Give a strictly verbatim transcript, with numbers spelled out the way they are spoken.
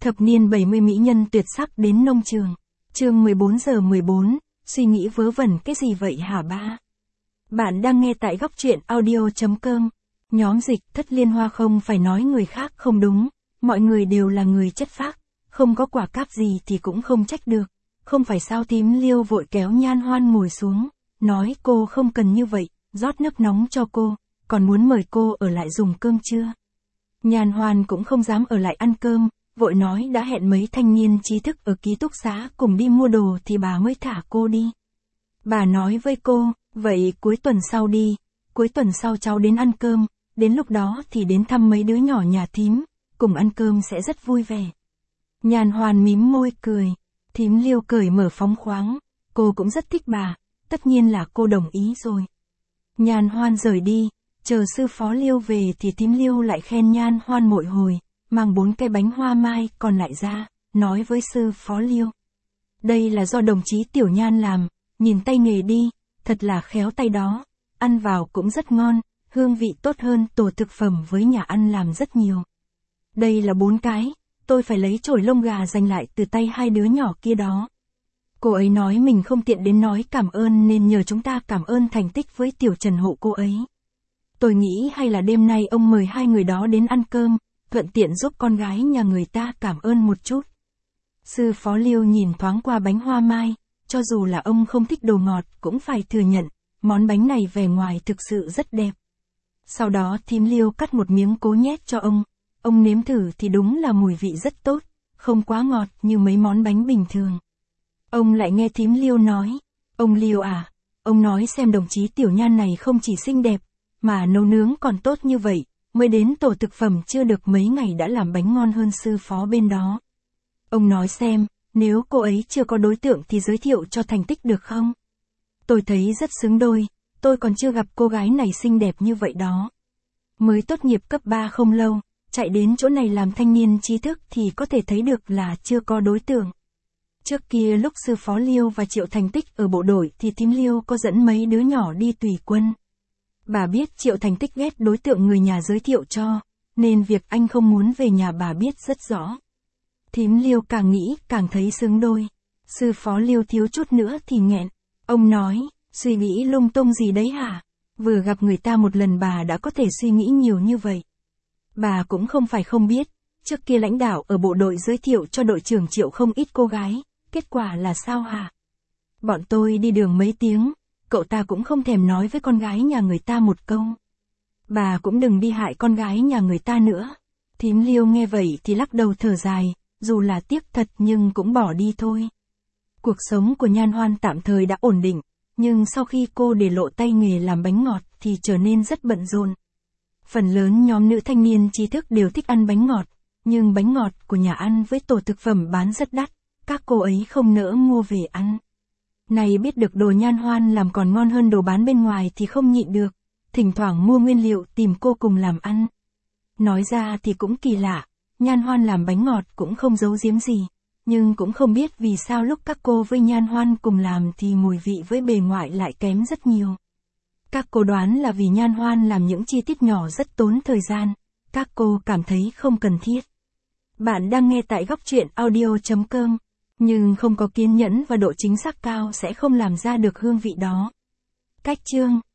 Thập niên bảy mươi mỹ nhân tuyệt sắc đến nông trường. Chương mười bốn giờ mười bốn, suy nghĩ vớ vẩn cái gì vậy hả ba? Bạn đang nghe tại góc truyện audio.com. Nhóm dịch Thất Liên Hoa không phải nói người khác không đúng, mọi người đều là người chất phác, không có quả cáp gì thì cũng không trách được. Không phải sao? Thím Liêu vội kéo Nhan Hoan ngồi xuống, nói cô không cần như vậy, rót nước nóng cho cô, còn muốn mời cô ở lại dùng cơm trưa. Nhan Hoan cũng không dám ở lại ăn cơm, vội nói đã hẹn mấy thanh niên trí thức ở ký túc xá cùng đi mua đồ thì bà mới thả cô đi. Bà nói với cô, vậy cuối tuần sau đi, cuối tuần sau cháu đến ăn cơm, đến lúc đó thì đến thăm mấy đứa nhỏ nhà thím, cùng ăn cơm sẽ rất vui vẻ. Nhan Hoan mím môi cười, thím Liêu cởi mở phóng khoáng, cô cũng rất thích bà, tất nhiên là cô đồng ý rồi. Nhan Hoan rời đi, chờ sư phó Liêu về thì thím Liêu lại khen Nhan Hoan mỗi hồi, mang bốn cái bánh hoa mai còn lại ra, nói với sư phó Liêu. Đây là do đồng chí Tiểu Nhan làm, nhìn tay nghề đi, thật là khéo tay đó, ăn vào cũng rất ngon, hương vị tốt hơn tổ thực phẩm với nhà ăn làm rất nhiều. Đây là bốn cái, tôi phải lấy chổi lông gà giành lại từ tay hai đứa nhỏ kia đó. Cô ấy nói mình không tiện đến nói cảm ơn nên nhờ chúng ta cảm ơn thành tích với Tiểu Trần hộ cô ấy. Tôi nghĩ hay là đêm nay ông mời hai người đó đến ăn cơm, thuận tiện giúp con gái nhà người ta cảm ơn một chút. Sư phó Liêu nhìn thoáng qua bánh hoa mai, cho dù là ông không thích đồ ngọt cũng phải thừa nhận, món bánh này vẻ ngoài thực sự rất đẹp. Sau đó thím Liêu cắt một miếng cố nhét cho ông, ông nếm thử thì đúng là mùi vị rất tốt, không quá ngọt như mấy món bánh bình thường. Ông lại nghe thím Liêu nói, ông Liêu à, ông nói xem đồng chí Tiểu Nhan này không chỉ xinh đẹp, mà nấu nướng còn tốt như vậy, mới đến tổ thực phẩm chưa được mấy ngày đã làm bánh ngon hơn sư phó bên đó. Ông nói xem, nếu cô ấy chưa có đối tượng thì giới thiệu cho thành tích được không? Tôi thấy rất xứng đôi, tôi còn chưa gặp cô gái này xinh đẹp như vậy đó. Mới tốt nghiệp cấp ba không lâu, chạy đến chỗ này làm thanh niên trí thức thì có thể thấy được là chưa có đối tượng. Trước kia lúc sư phó Liêu và Triệu Thành Tích ở bộ đội thì thím Liêu có dẫn mấy đứa nhỏ đi tùy quân. Bà biết Triệu Thành Tích ghét đối tượng người nhà giới thiệu cho, nên việc anh không muốn về nhà bà biết rất rõ. Thím Liêu càng nghĩ càng thấy xứng đôi. Sư phó Liêu thiếu chút nữa thì nghẹn. Ông nói, suy nghĩ lung tung gì đấy hả? Vừa gặp người ta một lần bà đã có thể suy nghĩ nhiều như vậy. Bà cũng không phải không biết, trước kia lãnh đạo ở bộ đội giới thiệu cho đội trưởng Triệu không ít cô gái, kết quả là sao hả? Bọn tôi đi đường mấy tiếng, cậu ta cũng không thèm nói với con gái nhà người ta một câu. Bà cũng đừng đi hại con gái nhà người ta nữa. Thím Liêu nghe vậy thì lắc đầu thở dài, dù là tiếc thật nhưng cũng bỏ đi thôi. Cuộc sống của Nhan Hoan tạm thời đã ổn định, nhưng sau khi cô để lộ tay nghề làm bánh ngọt thì trở nên rất bận rộn. Phần lớn nhóm nữ thanh niên trí thức đều thích ăn bánh ngọt, nhưng bánh ngọt của nhà ăn với tổ thực phẩm bán rất đắt, các cô ấy không nỡ mua về ăn. Này biết được đồ Nhan Hoan làm còn ngon hơn đồ bán bên ngoài thì không nhịn được, thỉnh thoảng mua nguyên liệu tìm cô cùng làm ăn. Nói ra thì cũng kỳ lạ, Nhan Hoan làm bánh ngọt cũng không giấu giếm gì, nhưng cũng không biết vì sao lúc các cô với Nhan Hoan cùng làm thì mùi vị với bề ngoài lại kém rất nhiều. Các cô đoán là vì Nhan Hoan làm những chi tiết nhỏ rất tốn thời gian, các cô cảm thấy không cần thiết. Bạn đang nghe tại góc truyện audio.com, nhưng không có kiên nhẫn và độ chính xác cao sẽ không làm ra được hương vị đó. Cách chương